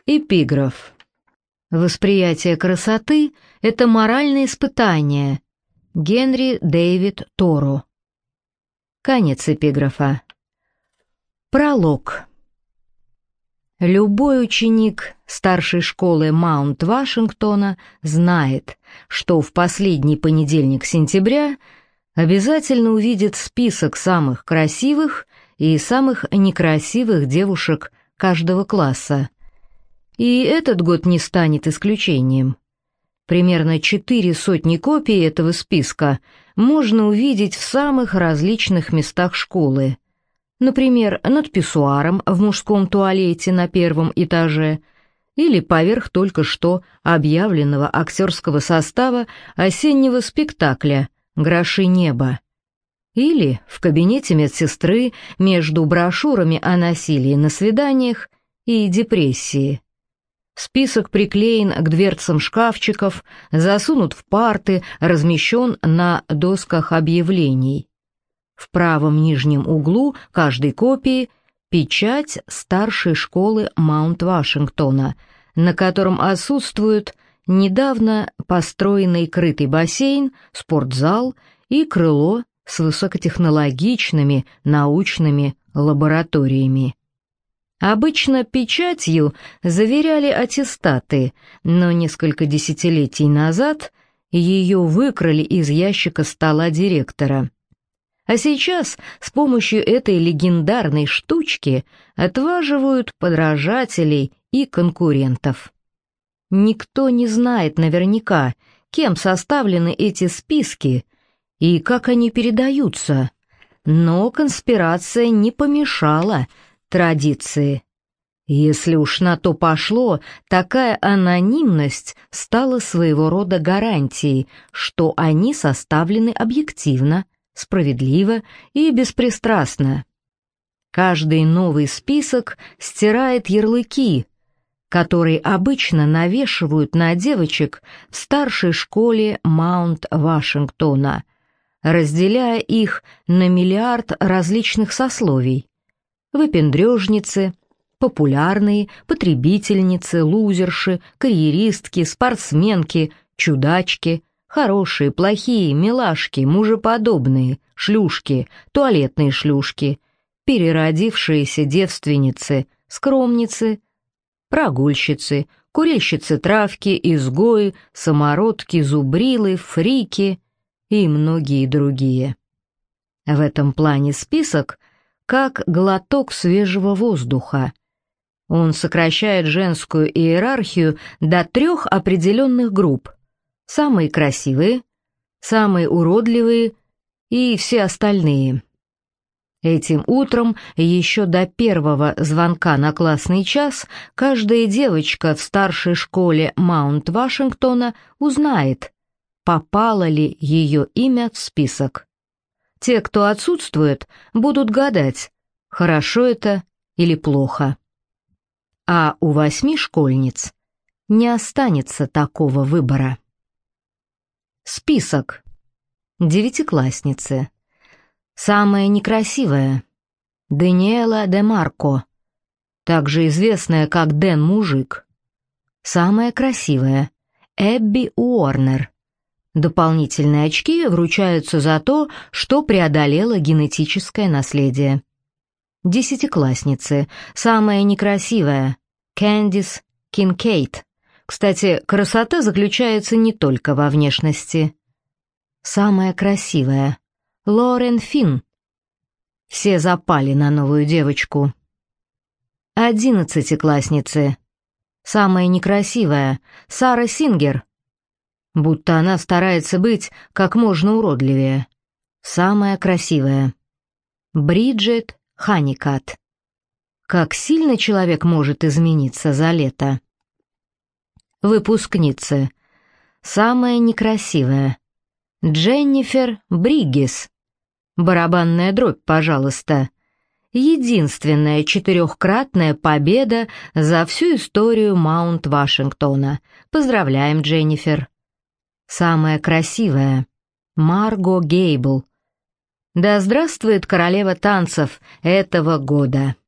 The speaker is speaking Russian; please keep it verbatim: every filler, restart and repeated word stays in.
Эпиграф. Восприятие красоты — это моральное испытание. Генри Дэвид Торо. Конец эпиграфа. Пролог. Любой ученик старшей школы Маунт-Вашингтона знает, что в последний понедельник сентября обязательно увидит список самых красивых и самых некрасивых девушек каждого класса. И этот год не станет исключением. Примерно четыре сотни копий этого списка можно увидеть в самых различных местах школы. Например, над писсуаром в мужском туалете на первом этаже или поверх только что объявленного актерского состава осеннего спектакля «Гроши неба». Или в кабинете медсестры между брошюрами о насилии на свиданиях и депрессии. Список приклеен к дверцам шкафчиков, засунут в парты, размещен на досках объявлений. В правом нижнем углу каждой копии печать старшей школы Маунт-Вашингтона, на котором отсутствует недавно построенный крытый бассейн, спортзал и крыло с высокотехнологичными научными лабораториями. Обычно печатью заверяли аттестаты, но несколько десятилетий назад ее выкрали из ящика стола директора. А сейчас с помощью этой легендарной штучки отваживают подражателей и конкурентов. Никто не знает наверняка, кем составлены эти списки и как они передаются, но конспирация не помешала традиции. Если уж на то пошло, такая анонимность стала своего рода гарантией, что они составлены объективно, справедливо и беспристрастно. Каждый новый список стирает ярлыки, которые обычно навешивают на девочек в старшей школе Маунт-Вашингтона, разделяя их на миллиард различных сословий. Выпендрежницы, популярные, потребительницы, лузерши, карьеристки, спортсменки, чудачки, хорошие, плохие, милашки, мужеподобные, шлюшки, туалетные шлюшки, переродившиеся девственницы, скромницы, прогульщицы, курильщицы травки, изгои, самородки, зубрилы, фрики и многие другие. В этом плане список как глоток свежего воздуха. Он сокращает женскую иерархию до трех определенных групп: самые красивые, самые уродливые и все остальные. Этим утром, еще до первого звонка на классный час, каждая девочка в старшей школе Маунт-Вашингтона узнает, попало ли ее имя в список. Те, кто отсутствует, будут гадать, хорошо это или плохо. А у восьми школьниц не останется такого выбора. Список. Девятиклассницы. Самая некрасивая — Даниэла де Марко, также известная как Дэн Мужик. Самая красивая — Эбби Уорнер. Дополнительные очки вручаются за то, что преодолело генетическое наследие. Десятиклассницы. Самая некрасивая — Кэндис Кинкейд. Кстати, красота заключается не только во внешности. Самая красивая — Лорен Финн. Все запали на новую девочку. Одиннадцатиклассницы. Самая некрасивая — Сара Сингер. Будто она старается быть как можно уродливее. Самая красивая — Бриджит Ханикат. Как сильно человек может измениться за лето. Выпускницы. Самая некрасивая — Дженнифер Бриггис. Барабанная дробь, пожалуйста. Единственная четырехкратная победа за всю историю Маунт-Вашингтона. Поздравляем, Дженнифер. Самая красивая — Марго Гейбл. Да здравствует королева танцев этого года.